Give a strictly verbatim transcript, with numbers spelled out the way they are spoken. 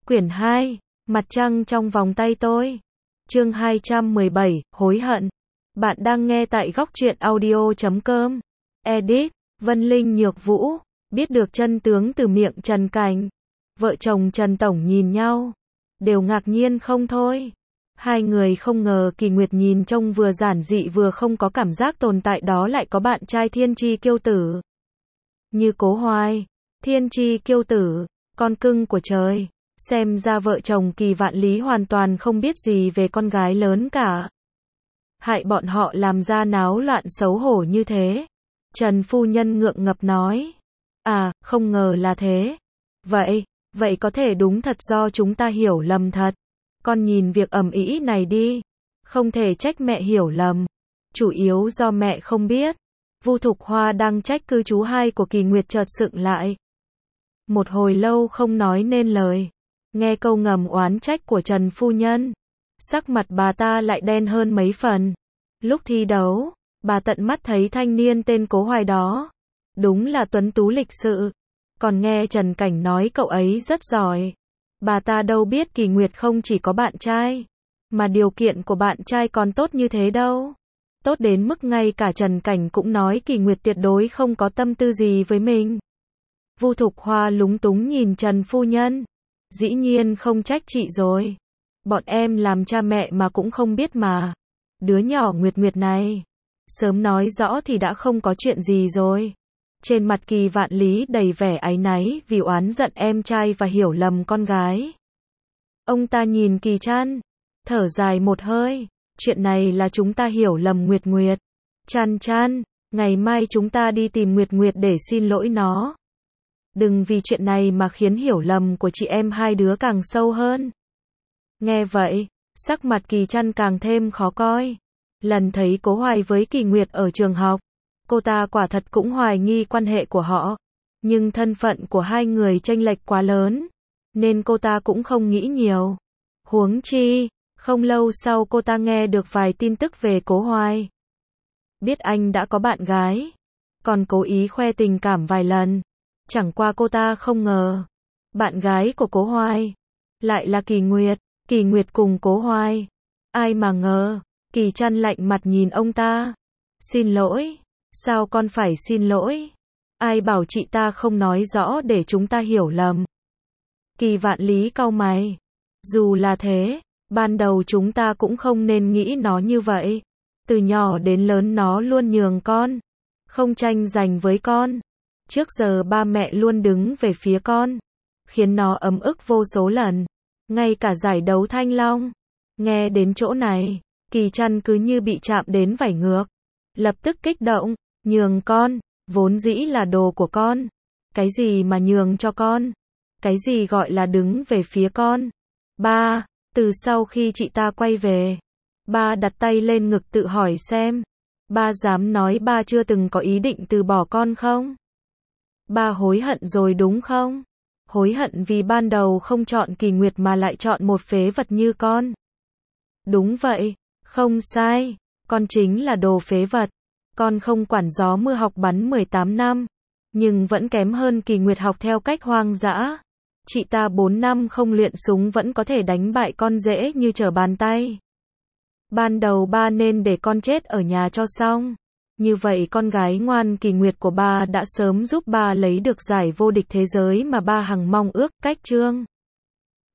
Quyển hai, Mặt trăng trong vòng tay tôi. Chương hai trăm mười bảy, hối hận. Bạn đang nghe tại góc truyện audio chấm com. Edit, Vân Linh Nhược Vũ. Biết được chân tướng từ miệng Trần Cảnh. Vợ chồng Trần Tổng nhìn nhau. Đều ngạc nhiên không thôi. Hai người không ngờ Kỳ Nguyệt nhìn trông vừa giản dị vừa không có cảm giác tồn tại đó lại có bạn trai thiên chi kiêu tử. Như Cố Hoài. Thiên chi kiêu tử, con cưng của trời. Xem ra vợ chồng Kỳ Vạn Lý hoàn toàn không biết gì về con gái lớn cả. Hại bọn họ làm ra náo loạn xấu hổ như thế. Trần phu nhân ngượng ngập nói. À, không ngờ là thế. Vậy, vậy có thể đúng thật do chúng ta hiểu lầm thật. Con nhìn việc ầm ĩ này đi. Không thể trách mẹ hiểu lầm. Chủ yếu do mẹ không biết. Vu Thục Hoa đang trách cứ chú hai của Kỳ Nguyệt chợt sững lại. Một hồi lâu không nói nên lời. Nghe câu ngầm oán trách của Trần phu nhân, sắc mặt bà ta lại đen hơn mấy phần. Lúc thi đấu, bà tận mắt thấy thanh niên tên Cố Hoài đó. Đúng là tuấn tú lịch sự. Còn nghe Trần Cảnh nói cậu ấy rất giỏi. Bà ta đâu biết Kỳ Nguyệt không chỉ có bạn trai, mà điều kiện của bạn trai còn tốt như thế đâu. Tốt đến mức ngay cả Trần Cảnh cũng nói Kỳ Nguyệt tuyệt đối không có tâm tư gì với mình. Vu Thục Hoa lúng túng nhìn Trần phu nhân. Dĩ nhiên không trách chị rồi. Bọn em làm cha mẹ mà cũng không biết mà. Đứa nhỏ Nguyệt Nguyệt này, sớm nói rõ thì đã không có chuyện gì rồi. Trên mặt Kỳ Vạn Lý đầy vẻ áy náy vì oán giận em trai và hiểu lầm con gái. Ông ta nhìn Kỳ Trăn, thở dài một hơi. Chuyện này là chúng ta hiểu lầm Nguyệt Nguyệt. Trăn Trăn, ngày mai chúng ta đi tìm Nguyệt Nguyệt để xin lỗi nó. Đừng vì chuyện này mà khiến hiểu lầm của chị em hai đứa càng sâu hơn. Nghe vậy, sắc mặt Kỳ Trăn càng thêm khó coi. Lần thấy Cố Hoài với Kỳ Nguyệt ở trường học, cô ta quả thật cũng hoài nghi quan hệ của họ. Nhưng thân phận của hai người chênh lệch quá lớn, nên cô ta cũng không nghĩ nhiều. Huống chi, không lâu sau cô ta nghe được vài tin tức về Cố Hoài. Biết anh đã có bạn gái, còn cố ý khoe tình cảm vài lần. Chẳng qua cô ta không ngờ, bạn gái của Cố Hoài lại là Kỳ Nguyệt. Kỳ Nguyệt cùng Cố Hoài. Ai mà ngờ. Kỳ Trăn lạnh mặt nhìn ông ta. Xin lỗi. Sao con phải xin lỗi? Ai bảo chị ta không nói rõ để chúng ta hiểu lầm? Kỳ Vạn Lý cau mày. Dù là thế, ban đầu chúng ta cũng không nên nghĩ nó như vậy. Từ nhỏ đến lớn nó luôn nhường con, không tranh giành với con. Trước giờ ba mẹ luôn đứng về phía con, khiến nó ấm ức vô số lần. Ngay cả giải đấu Thanh Long. Nghe đến chỗ này, Kỳ Trăn cứ như bị chạm đến vảy ngược. Lập tức kích động. Nhường con, vốn dĩ là đồ của con. Cái gì mà nhường cho con? Cái gì gọi là đứng về phía con? Ba, từ sau khi chị ta quay về, ba đặt tay lên ngực tự hỏi xem, ba dám nói ba chưa từng có ý định từ bỏ con không? Ba hối hận rồi đúng không? Hối hận vì ban đầu không chọn Kỳ Nguyệt mà lại chọn một phế vật như con. Đúng vậy, không sai, con chính là đồ phế vật. Con không quản gió mưa học bắn mười tám năm, nhưng vẫn kém hơn Kỳ Nguyệt học theo cách hoang dã. Chị ta bốn năm không luyện súng vẫn có thể đánh bại con dễ như trở bàn tay. Ban đầu ba nên để con chết ở nhà cho xong. Như vậy con gái ngoan Kỳ Nguyệt của ba đã sớm giúp ba lấy được giải vô địch thế giới mà ba hằng mong ước. Cách chương